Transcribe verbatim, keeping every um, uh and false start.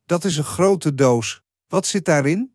Dat is een grote doos. Wat zit daarin?